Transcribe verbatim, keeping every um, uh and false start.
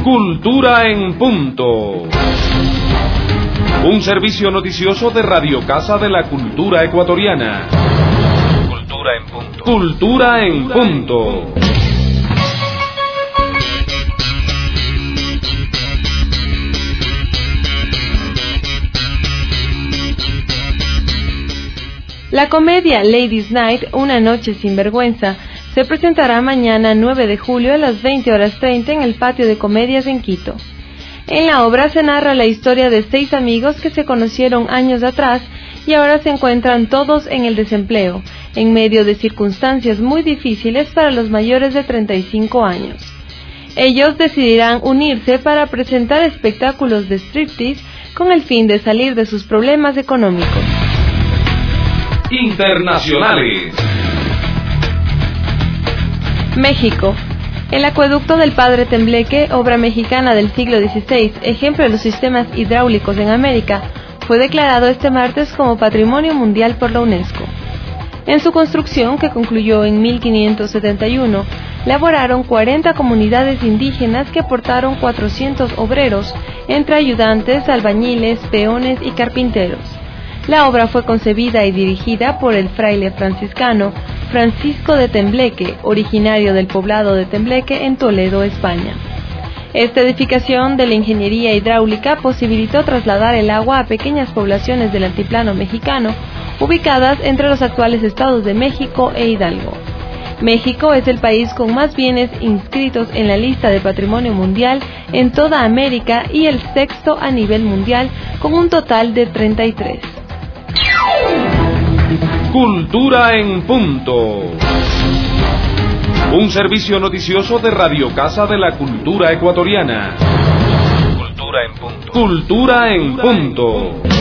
Cultura en punto. Un servicio noticioso de Radio Casa de la Cultura Ecuatoriana. Cultura en punto. Cultura en punto. La comedia Ladies Night, Una noche sin vergüenza, se presentará mañana nueve de julio a las veinte horas treinta en el Patio de Comedias en Quito. En la obra se narra la historia de seis amigos que se conocieron años atrás y ahora se encuentran todos en el desempleo, en medio de circunstancias muy difíciles para los mayores de treinta y cinco años. Ellos decidirán unirse para presentar espectáculos de striptease con el fin de salir de sus problemas económicos. Internacionales. México. El acueducto del Padre Tembleque, obra mexicana del siglo dieciséis, ejemplo de los sistemas hidráulicos en América, fue declarado este martes como Patrimonio Mundial por la UNESCO. En su construcción, que concluyó en mil quinientos setenta y uno, laboraron cuarenta comunidades indígenas que aportaron cuatrocientos obreros, entre ayudantes, albañiles, peones y carpinteros. La obra fue concebida y dirigida por el fraile franciscano Francisco de Tembleque, originario del poblado de Tembleque en Toledo, España. Esta edificación de la ingeniería hidráulica posibilitó trasladar el agua a pequeñas poblaciones del altiplano mexicano, ubicadas entre los actuales estados de México e Hidalgo. México es el país con más bienes inscritos en la lista de Patrimonio Mundial en toda América y el sexto a nivel mundial, con un total de treinta y tres. Cultura en punto. Un servicio noticioso de Radio Casa de la Cultura Ecuatoriana. Cultura en punto. Cultura en punto.